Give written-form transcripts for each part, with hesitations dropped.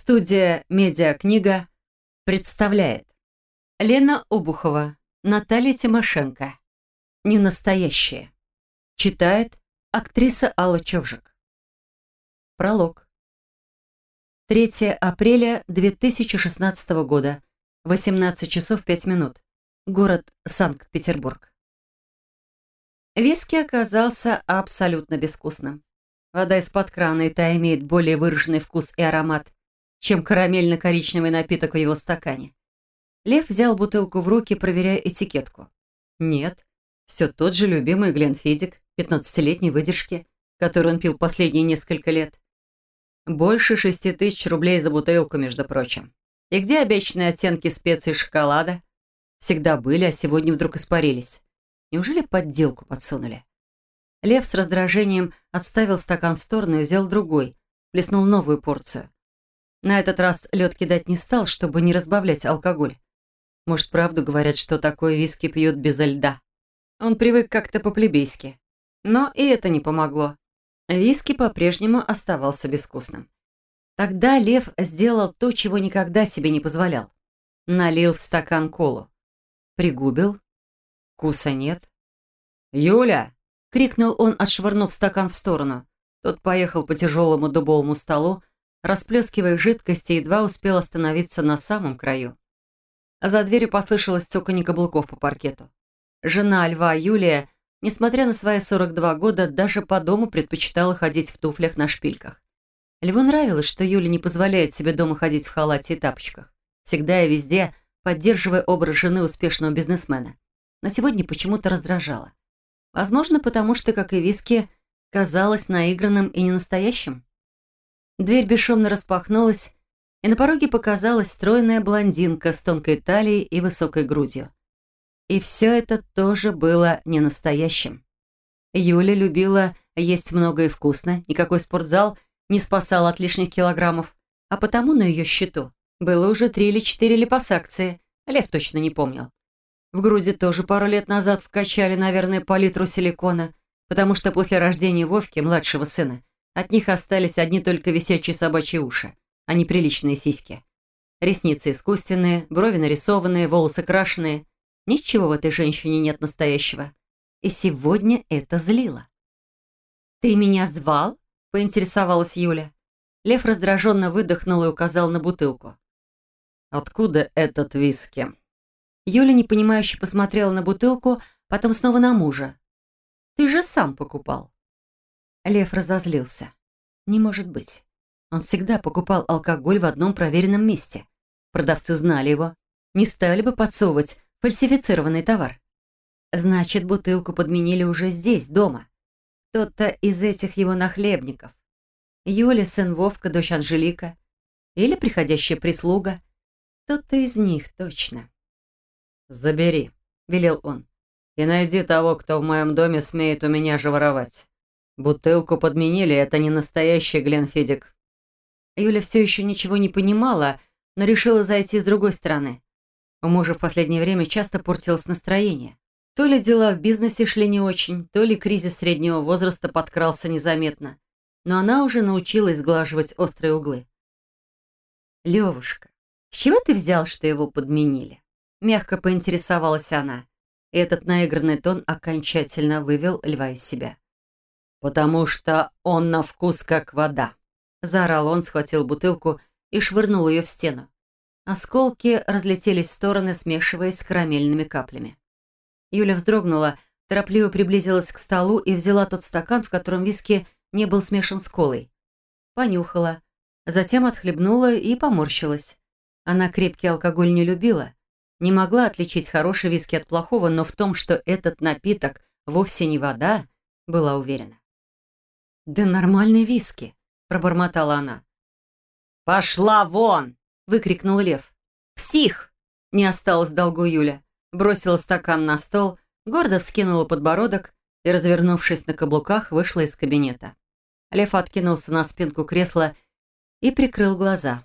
Студия «Медиакнига» представляет Лена Обухова, Наталья Тимошенко. Ненастоящее. Читает актриса Алла Човжик. Пролог. 3 апреля 2016 года. 18 часов 5 минут. Город Санкт-Петербург. Виски оказался абсолютно безвкусным. Вода из-под крана, и та имеет более выраженный вкус и аромат, чем карамельно-коричневый напиток в его стакане. Лев взял бутылку в руки, проверяя этикетку. Нет, все тот же любимый Гленфидик 15-летней выдержки, который он пил последние несколько лет. Больше 6000 рублей за бутылку, между прочим. И где обещанные оттенки специй и шоколада? Всегда были, а сегодня вдруг испарились. Неужели подделку подсунули? Лев с раздражением отставил стакан в сторону и взял другой, плеснул новую порцию. На этот раз лед кидать не стал, чтобы не разбавлять алкоголь. Может, правду говорят, что такое виски пьют безо льда. Он привык как-то по-плебейски. Но и это не помогло. Виски по-прежнему оставался безвкусным. Тогда Лев сделал то, чего никогда себе не позволял. Налил в стакан колу. Пригубил. Вкуса нет. «Юля!» — крикнул он, отшвырнув стакан в сторону. Тот поехал по тяжелому дубовому столу, расплескивая жидкости, едва успел остановиться на самом краю. А за дверью послышалось цоканье каблуков по паркету. Жена Льва, Юлия, несмотря на свои 42 года, даже по дому предпочитала ходить в туфлях на шпильках. Льву нравилось, что Юля не позволяет себе дома ходить в халате и тапочках, всегда и везде поддерживая образ жены успешного бизнесмена. Но сегодня почему-то раздражала. Возможно, потому что, как и виски, казалось наигранным и ненастоящим. Дверь бесшумно распахнулась, и на пороге показалась стройная блондинка с тонкой талией и высокой грудью. И все это тоже было ненастоящим. Юля любила есть много и вкусно, никакой спортзал не спасал от лишних килограммов, а потому на ее счету было уже 3 или 4 липосакции, Лев точно не помнил. В груди тоже пару лет назад вкачали, наверное, по литру силикона, потому что после рождения Вовки, младшего сына, от них остались одни только висячие собачьи уши, а не приличные сиськи. Ресницы искусственные, брови нарисованные, волосы крашеные. Ничего в этой женщине нет настоящего. И сегодня это злило. «Ты меня звал?» — поинтересовалась Юля. Лев раздраженно выдохнул и указал на бутылку. «Откуда этот виски?» Юля непонимающе посмотрела на бутылку, потом снова на мужа. «Ты же сам покупал». Лев разозлился. Не может быть. Он всегда покупал алкоголь в одном проверенном месте. Продавцы знали его. Не стали бы подсовывать фальсифицированный товар. Значит, бутылку подменили уже здесь, дома. Кто-то из этих его нахлебников. Юля, сын Вовка, дочь Анжелика. Или приходящая прислуга. Кто-то из них точно. «Забери», — велел он, — «и найди того, кто в моем доме смеет у меня же воровать. Бутылку подменили, это не настоящий Гленфидик». Юля все еще ничего не понимала, но решила зайти с другой стороны. У мужа в последнее время часто портилось настроение. То ли дела в бизнесе шли не очень, то ли кризис среднего возраста подкрался незаметно. Но она уже научилась сглаживать острые углы. «Левушка, с чего ты взял, что его подменили?» Мягко поинтересовалась она. И этот наигранный тон окончательно вывел Льва из себя. «Потому что он на вкус как вода», — заорал он, схватил бутылку и швырнул ее в стену. Осколки разлетелись в стороны, смешиваясь с карамельными каплями. Юля вздрогнула, торопливо приблизилась к столу и взяла тот стакан, в котором виски не был смешан с колой. Понюхала, затем отхлебнула и поморщилась. Она крепкий алкоголь не любила. Не могла отличить хороший виски от плохого, но в том, что этот напиток вовсе не вода, была уверена. «Да нормальный виски», — пробормотала она. «Пошла вон!» — выкрикнул Лев. «Псих!» — не осталось в долгу Юля. Бросила стакан на стол, гордо вскинула подбородок и, развернувшись на каблуках, вышла из кабинета. Лев откинулся на спинку кресла и прикрыл глаза.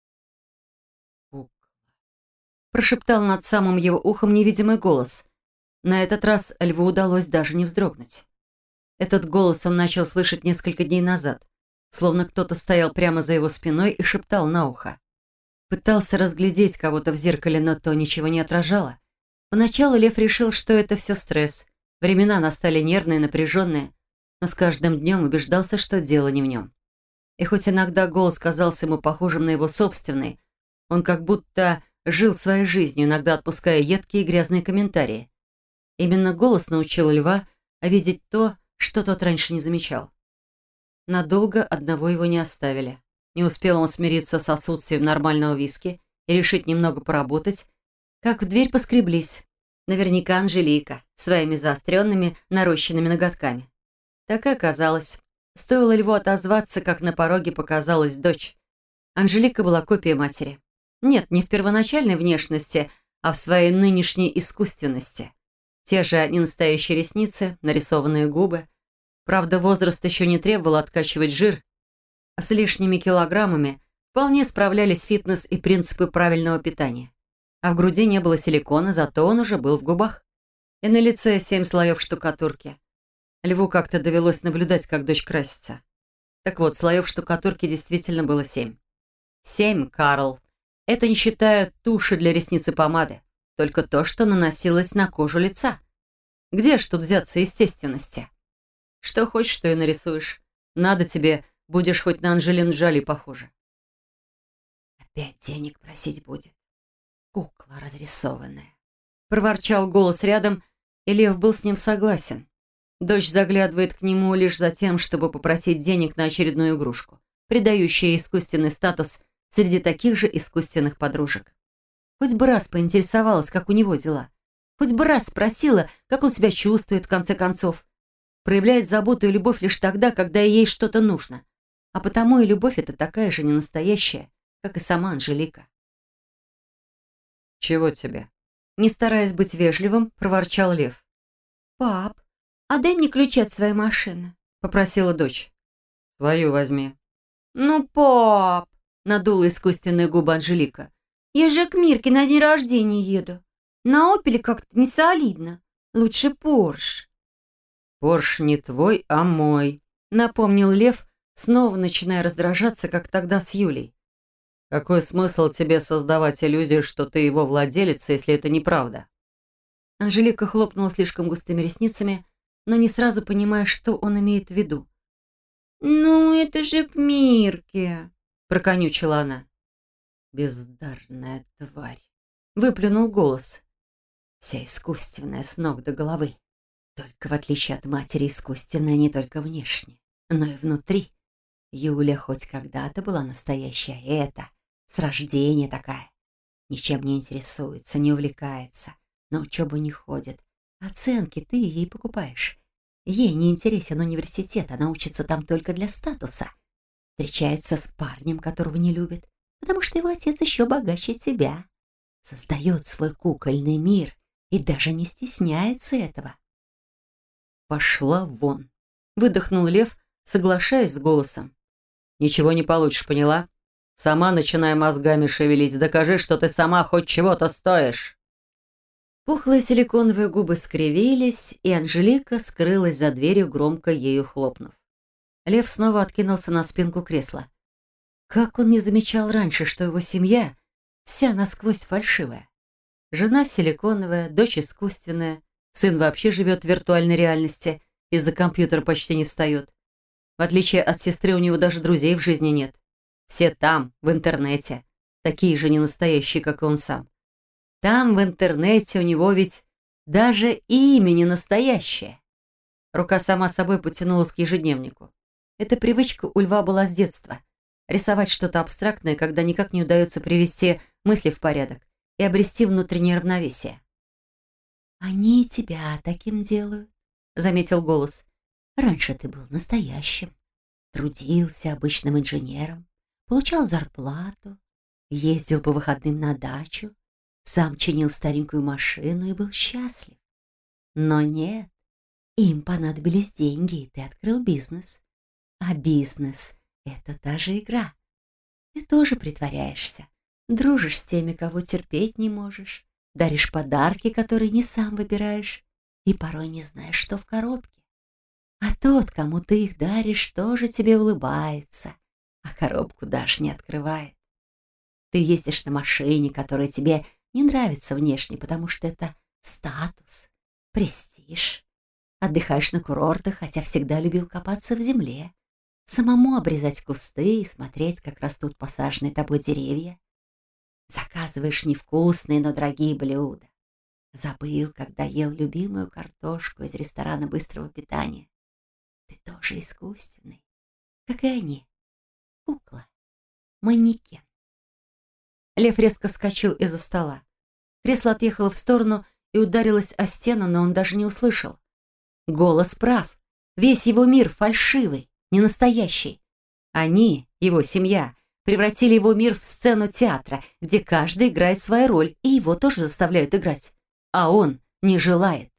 Прошептал над самым его ухом невидимый голос. На этот раз Льву удалось даже не вздрогнуть. Этот голос он начал слышать несколько дней назад. словно кто-то стоял прямо за его спиной и шептал на ухо. Пытался разглядеть кого-то в зеркале, но то ничего не отражало. Поначалу Лев решил, что это все стресс. Времена настали нервные, напряженные, но с каждым днем убеждался, что дело не в нем. И хоть иногда голос казался ему похожим на его собственный, он как будто жил своей жизнью, иногда отпуская едкие и грязные комментарии. Именно голос научил Льва видеть то, что тот раньше не замечал. Надолго одного его не оставили. Не успел он смириться с отсутствием нормального виски и решить немного поработать, как в дверь поскреблись. Наверняка Анжелика, своими заостренными, нарощенными ноготками. Так и оказалось. Стоило Льву отозваться, как на пороге показалась дочь. Анжелика была копией матери. Нет, не в первоначальной внешности, а в своей нынешней искусственности. Те же ненастоящие ресницы, нарисованные губы. Правда, возраст еще не требовал откачивать жир. А с лишними килограммами вполне справлялись фитнес и принципы правильного питания. А в груди не было силикона, зато он уже был в губах. И на лице 7 слоев штукатурки. Льву как-то довелось наблюдать, как дочь красится. Так вот, слоев штукатурки действительно было 7. 7, Карл. Это не считая туши для ресниц и помады. Только то, что наносилось на кожу лица. Где ж тут взяться естественности? Что хочешь, то и нарисуешь. Надо тебе, будешь хоть на Анджелину Джоли похожа. Опять денег просить будет. Кукла разрисованная. Проворчал голос рядом, и Лев был с ним согласен. Дочь заглядывает к нему лишь за тем, чтобы попросить денег на очередную игрушку, придающую искусственный статус среди таких же искусственных подружек. Хоть бы раз поинтересовалась, как у него дела. Хоть бы раз спросила, как он себя чувствует в конце концов. Проявляет заботу и любовь лишь тогда, когда ей что-то нужно. А потому и любовь эта такая же ненастоящая, как и сама Анжелика. «Чего тебе?» Не стараясь быть вежливым, проворчал Лев. «Пап, а дай мне ключи от своей машины», — попросила дочь. «Свою возьми». «Ну, пап», — надула искусственные губы Анжелика, «я же к Мирке на день рождения еду. На «Опеле» как-то не солидно. Лучше «Порш». «Порш не твой, а мой», — напомнил Лев, снова начиная раздражаться, как тогда с Юлей. «Какой смысл тебе создавать иллюзию, что ты его владелец, если это неправда?» Анжелика хлопнула слишком густыми ресницами, но не сразу понимая, что он имеет в виду. «Ну, это же к Мирке», — проконючила она. «Бездарная тварь», — выплюнул голос. «Вся искусственная с ног до головы. Только в отличие от матери искусственная не только внешне, но и внутри. Юля хоть когда-то была настоящая, это с рождения такая. Ничем не интересуется, не увлекается, на учебу не ходит. Оценки ты ей покупаешь. Ей не интересен университет, она учится там только для статуса. Встречается с парнем, которого не любит, потому что его отец еще богаче тебя. Создает свой кукольный мир и даже не стесняется этого». «Пошла вон», — выдохнул Лев, соглашаясь с голосом. «Ничего не получишь, поняла? Сама начинай мозгами шевелить, докажи, что ты сама хоть чего-то стоишь». Пухлые силиконовые губы скривились, и Анжелика скрылась за дверью, громко ею хлопнув. Лев снова откинулся на спинку кресла. Как он не замечал раньше, что его семья вся насквозь фальшивая. Жена силиконовая, дочь искусственная, сын вообще живет в виртуальной реальности, из-за компьютера почти не встает. В отличие от сестры, у него даже друзей в жизни нет. Все там, в интернете, такие же ненастоящие, как и он сам. Там, в интернете, у него ведь даже имя не настоящее. Рука сама собой потянулась к ежедневнику. Эта привычка у Льва была с детства. Рисовать что-то абстрактное, когда никак не удается привести мысли в порядок и обрести внутреннее равновесие. «Они тебя таким делают», — заметил голос. «Раньше ты был настоящим, трудился обычным инженером, получал зарплату, ездил по выходным на дачу, сам чинил старенькую машину и был счастлив. Но нет, им понадобились деньги, и ты открыл бизнес. А бизнес — это та же игра. Ты тоже притворяешься, дружишь с теми, кого терпеть не можешь, даришь подарки, которые не сам выбираешь, и порой не знаешь, что в коробке. А тот, кому ты их даришь, тоже тебе улыбается, а коробку дашь не открывает. Ты ездишь на машине, которая тебе не нравится внешне, потому что это статус, престиж. Отдыхаешь на курортах, хотя всегда любил копаться в земле, самому обрезать кусты и смотреть, как растут посаженные тобой деревья. Заказываешь невкусные, но дорогие блюда. Забыл, когда ел любимую картошку из ресторана быстрого питания. Ты тоже искусственный, как и они. Кукла, манекен. Лев резко вскочил из-за стола. Кресло отъехало в сторону и ударилось о стену, но он даже не услышал. Голос прав. Весь его мир фальшивый, не настоящий. Они, его семья, превратили его мир в сцену театра, где каждый играет свою роль, и его тоже заставляют играть. А он не желает.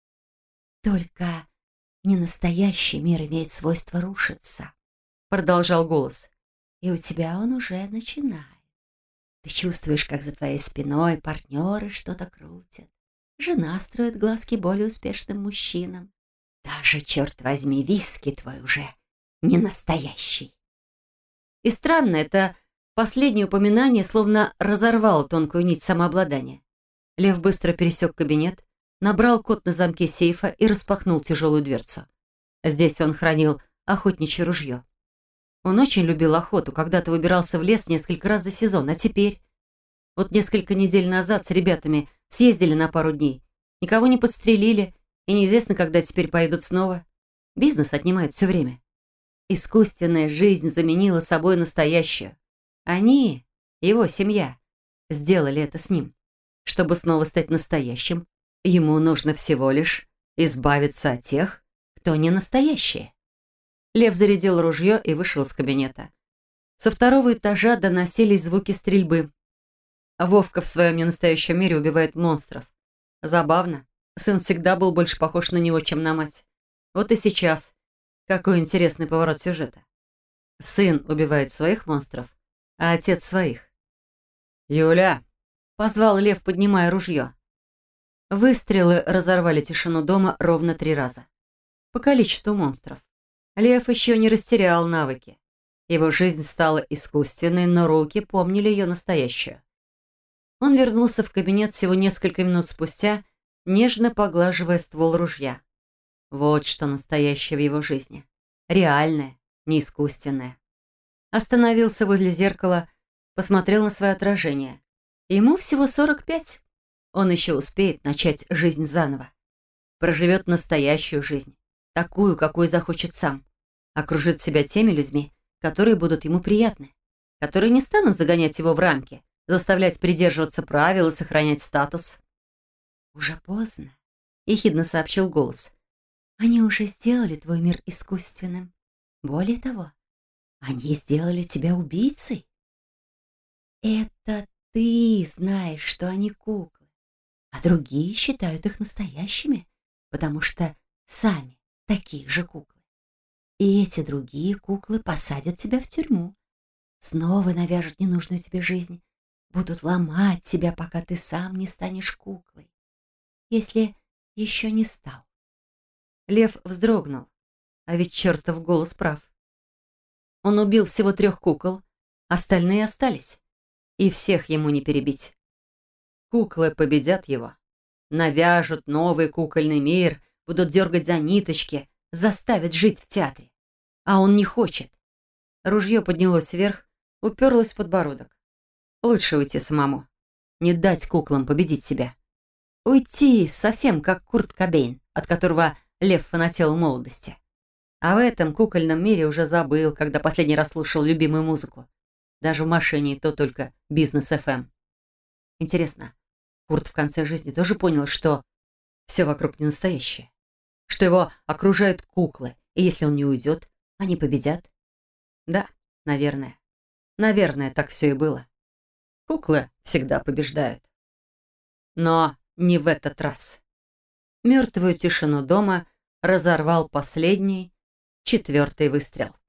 Только ненастоящий мир имеет свойство рушиться, продолжал голос. И у тебя он уже начинает. Ты чувствуешь, как за твоей спиной партнеры что-то крутят. Жена строит глазки более успешным мужчинам. Даже, черт возьми, виски твой уже не настоящий. И странно, это последнее упоминание словно разорвало тонкую нить самообладания. Лев быстро пересек кабинет, набрал код на замке сейфа и распахнул тяжелую дверцу. Здесь он хранил охотничье ружье. Он очень любил охоту, когда-то выбирался в лес несколько раз за сезон, а теперь... Вот несколько недель назад с ребятами съездили на пару дней. Никого не подстрелили, и неизвестно, когда теперь поедут снова. Бизнес отнимает все время. Искусственная жизнь заменила собой настоящую. Они, его семья, сделали это с ним. Чтобы снова стать настоящим, ему нужно всего лишь избавиться от тех, кто не настоящие. Лев зарядил ружье и вышел из кабинета. Со второго этажа доносились звуки стрельбы. Вовка в своем ненастоящем мире убивает монстров. Забавно. Сын всегда был больше похож на него, чем на мать. Вот и сейчас. Какой интересный поворот сюжета. Сын убивает своих монстров, а отец своих. «Юля!» — позвал Лев, поднимая ружье. Выстрелы разорвали тишину дома ровно 3 раза. По количеству монстров. Лев еще не растерял навыки. Его жизнь стала искусственной, но руки помнили ее настоящую. Он вернулся в кабинет всего несколько минут спустя, нежно поглаживая ствол ружья. Вот что настоящее в его жизни. Реальное, не искусственное. Остановился возле зеркала, посмотрел на свое отражение. Ему всего 45. Он еще успеет начать жизнь заново. Проживет настоящую жизнь, такую, какую захочет сам. Окружит себя теми людьми, которые будут ему приятны, которые не станут загонять его в рамки, заставлять придерживаться правил и сохранять статус. «Уже поздно», — ехидно сообщил голос. «Они уже сделали твой мир искусственным. Более того, они сделали тебя убийцей. Это ты знаешь, что они куклы, а другие считают их настоящими, потому что сами такие же куклы. И эти другие куклы посадят тебя в тюрьму, снова навяжут ненужную тебе жизнь, будут ломать тебя, пока ты сам не станешь куклой, если еще не стал». Лев вздрогнул, а ведь чертов голос прав. Он убил всего 3 кукол, остальные остались, и всех ему не перебить. Куклы победят его, навяжут новый кукольный мир, будут дергать за ниточки, заставят жить в театре. А он не хочет. Ружье поднялось вверх, уперлось в подбородок. Лучше уйти самому, не дать куклам победить себя. Уйти совсем как Курт Кобейн, от которого Лев фанател в молодости. А в этом кукольном мире уже забыл, когда последний раз слушал любимую музыку. Даже в машине, и то только бизнес FM. Интересно, Курт в конце жизни тоже понял, что все вокруг не настоящее? Что его окружают куклы, и если он не уйдет, они победят? Да, наверное. Наверное, так все и было. Куклы всегда побеждают. Но не в этот раз. Мертвую тишину дома разорвал последний, 4-й выстрел.